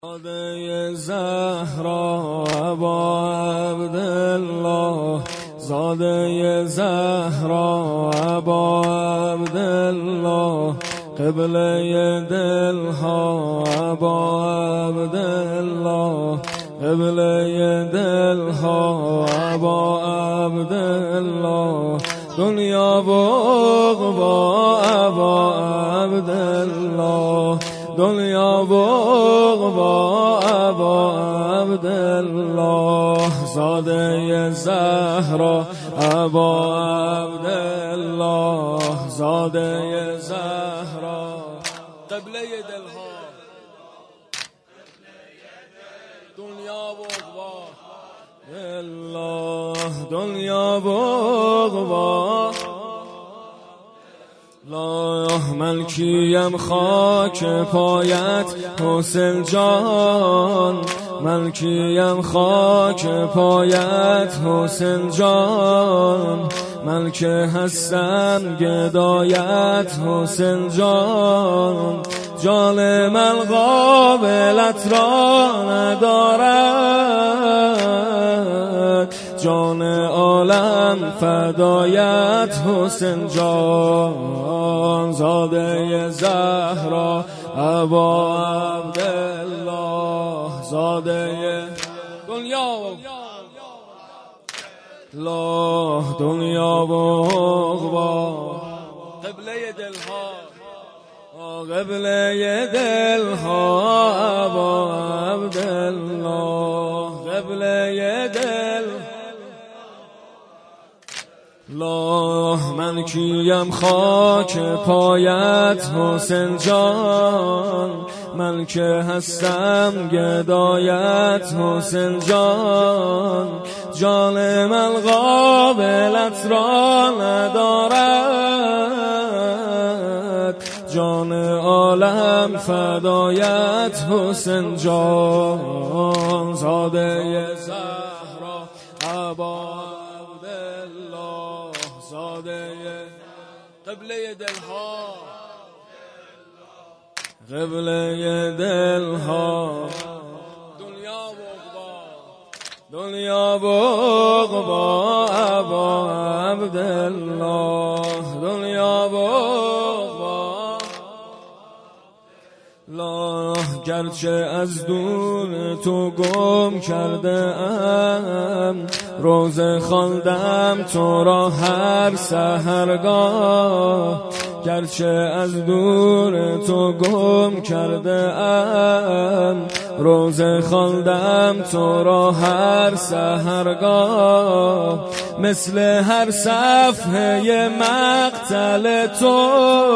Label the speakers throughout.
Speaker 1: زاده زهرا ابا عبدالله، زاده زهرا ابا عبدالله، قبله دلها ابا عبدالله، قبله دلها ابا عبدالله، دنیا و عقبا ابا عبدالله، دنیا و عقبا ابا عبدالله، زاده زهرا ابا عبدالله، زاده زهرا، قبله دلها، دنیا و عقبا الله، دنیا و عقبا الله. من کیم خاک پایت حسین جان، من کیم خاک پایت حسین جان، من که هستم گدایت حسین جان، جان من قابلت را ندارد، جان عالم فدایت حسین جان، زاده زهرا ابا عبدالله، زاده دنیا الله، دنیا و عقبا، قبله دلها، قبله دلها ابا عبدالله، قبله دل الله. من کیم خاک پایت حسین جان، من که هستم گدایت حسین جان، جان من قابلت را ندارد، جان عالم فدایت حسین جان، زاده زهرا ابا عبدالله، زاده قبله دلها، قبله دلها، دنیا و عقبا، دنیا و عقبا ابا عبدالله، دنیا و عقبا الله. گرچه از دور تو گم کرده ام، روزه خواندم تو را هر سحرگاه، گرچه از دور تو گم کرده ام، روزه خواندم تو را هر سحرگاه، مثل هر صفحه مقتل تو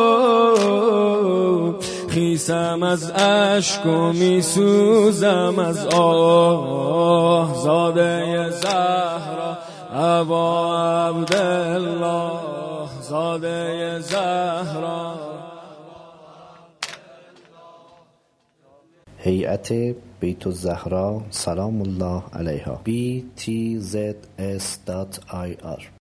Speaker 1: خیسم از اشک و میسوزم از آه، زاده زهرا ابا عبدالله، زاده زهرا.
Speaker 2: هیئت بیت الزهرا سلام الله علیها BTZS.ir